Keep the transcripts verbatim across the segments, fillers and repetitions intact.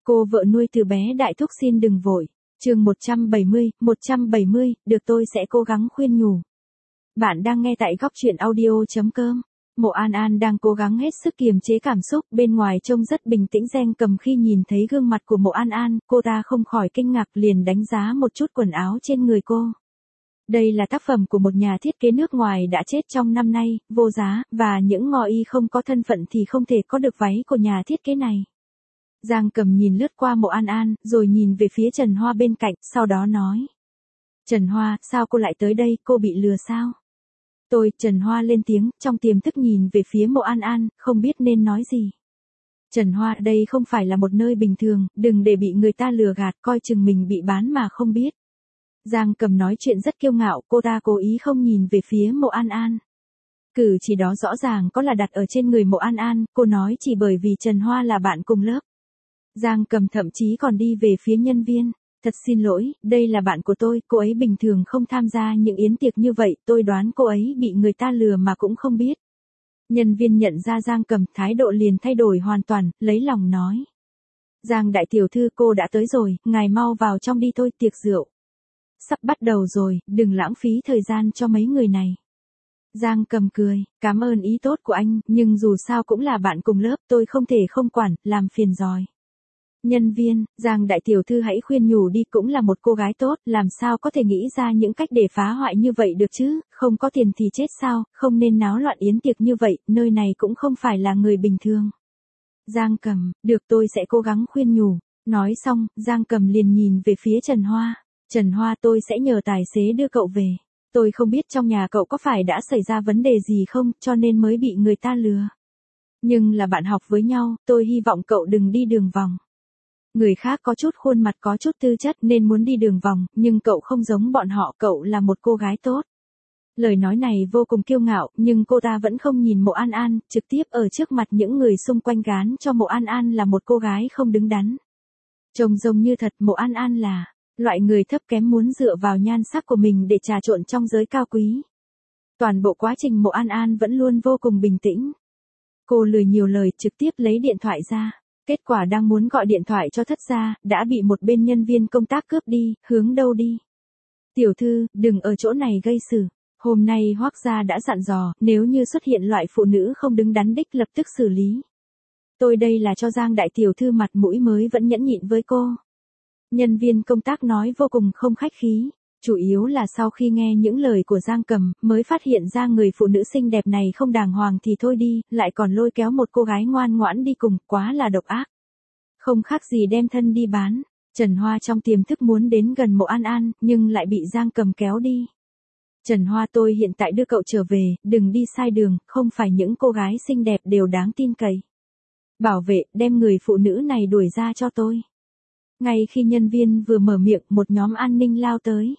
Cô vợ nuôi từ bé đại thúc xin đừng vội. Chương một trăm bảy mươi, một trăm bảy mươi, được tôi sẽ cố gắng khuyên nhủ. Bạn đang nghe tại góc truyện audio chấm com. Mộ An An đang cố gắng hết sức kiềm chế cảm xúc, bên ngoài trông rất bình tĩnh. Giang Cầm khi nhìn thấy gương mặt của Mộ An An, cô ta không khỏi kinh ngạc, liền đánh giá một chút quần áo trên người cô. Đây là tác phẩm của một nhà thiết kế nước ngoài đã chết trong năm nay, vô giá, và những ngò y không có thân phận thì không thể có được váy của nhà thiết kế này. Giang Cầm nhìn lướt qua Mộ An An, rồi nhìn về phía Trần Hoa bên cạnh, sau đó nói. Trần Hoa, sao cô lại tới đây, cô bị lừa sao? Tôi, Trần Hoa lên tiếng, trong tiềm thức nhìn về phía Mộ An An, không biết nên nói gì. Trần Hoa, đây không phải là một nơi bình thường, đừng để bị người ta lừa gạt, coi chừng mình bị bán mà không biết. Giang Cầm nói chuyện rất kiêu ngạo, cô ta cố ý không nhìn về phía Mộ An An. Cử chỉ đó rõ ràng có là đặt ở trên người Mộ An An, cô nói chỉ bởi vì Trần Hoa là bạn cùng lớp. Giang Cầm thậm chí còn đi về phía nhân viên. Thật xin lỗi, đây là bạn của tôi, cô ấy bình thường không tham gia những yến tiệc như vậy, tôi đoán cô ấy bị người ta lừa mà cũng không biết. Nhân viên nhận ra Giang Cầm, thái độ liền thay đổi hoàn toàn, lấy lòng nói. Giang đại tiểu thư, cô đã tới rồi, ngài mau vào trong đi thôi, tiệc rượu sắp bắt đầu rồi, đừng lãng phí thời gian cho mấy người này. Giang Cầm cười, cảm ơn ý tốt của anh, nhưng dù sao cũng là bạn cùng lớp, tôi không thể không quản, làm phiền rồi. Nhân viên, Giang đại tiểu thư hãy khuyên nhủ đi, cũng là một cô gái tốt, làm sao có thể nghĩ ra những cách để phá hoại như vậy được chứ, không có tiền thì chết sao, không nên náo loạn yến tiệc như vậy, nơi này cũng không phải là người bình thường. Giang Cầm, được tôi sẽ cố gắng khuyên nhủ. Nói xong, Giang Cầm liền nhìn về phía Trần Hoa. Trần Hoa, tôi sẽ nhờ tài xế đưa cậu về. Tôi không biết trong nhà cậu có phải đã xảy ra vấn đề gì không, cho nên mới bị người ta lừa. Nhưng là bạn học với nhau, tôi hy vọng cậu đừng đi đường vòng. Người khác có chút khuôn mặt, có chút tư chất nên muốn đi đường vòng, nhưng cậu không giống bọn họ, cậu là một cô gái tốt. Lời nói này vô cùng kiêu ngạo, nhưng cô ta vẫn không nhìn Mộ An An, trực tiếp ở trước mặt những người xung quanh gán cho Mộ An An là một cô gái không đứng đắn. Trông giống như thật, Mộ An An là loại người thấp kém muốn dựa vào nhan sắc của mình để trà trộn trong giới cao quý. Toàn bộ quá trình Mộ An An vẫn luôn vô cùng bình tĩnh. Cô lười nhiều lời, trực tiếp lấy điện thoại ra. Kết quả đang muốn gọi điện thoại cho thất gia, đã bị một bên nhân viên công tác cướp đi, hướng đâu đi. Tiểu thư, đừng ở chỗ này gây sự. Hôm nay Hoắc gia đã dặn dò, nếu như xuất hiện loại phụ nữ không đứng đắn đích lập tức xử lý. Tôi đây là cho Giang đại tiểu thư mặt mũi mới vẫn nhẫn nhịn với cô. Nhân viên công tác nói vô cùng không khách khí. Chủ yếu là sau khi nghe những lời của Giang Cầm, mới phát hiện ra người phụ nữ xinh đẹp này không đàng hoàng thì thôi đi, lại còn lôi kéo một cô gái ngoan ngoãn đi cùng, quá là độc ác. Không khác gì đem thân đi bán. Trần Hoa trong tiềm thức muốn đến gần Mộ An An, nhưng lại bị Giang Cầm kéo đi. Trần Hoa, tôi hiện tại đưa cậu trở về, đừng đi sai đường, không phải những cô gái xinh đẹp đều đáng tin cậy. Bảo vệ, đem người phụ nữ này đuổi ra cho tôi. Ngay khi nhân viên vừa mở miệng, một nhóm an ninh lao tới.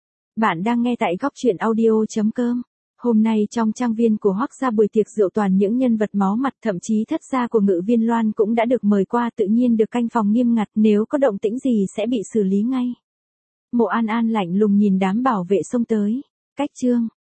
Bạn đang nghe tại góc truyện audio chấm com. Hôm nay trong trang viên của Hoắc gia buổi tiệc rượu toàn những nhân vật máu mặt, thậm chí thất gia của Ngự Viên Loan cũng đã được mời qua, tự nhiên được canh phòng nghiêm ngặt, nếu có động tĩnh gì sẽ bị xử lý ngay. Mộ An An lạnh lùng nhìn đám bảo vệ xông tới. Cách chương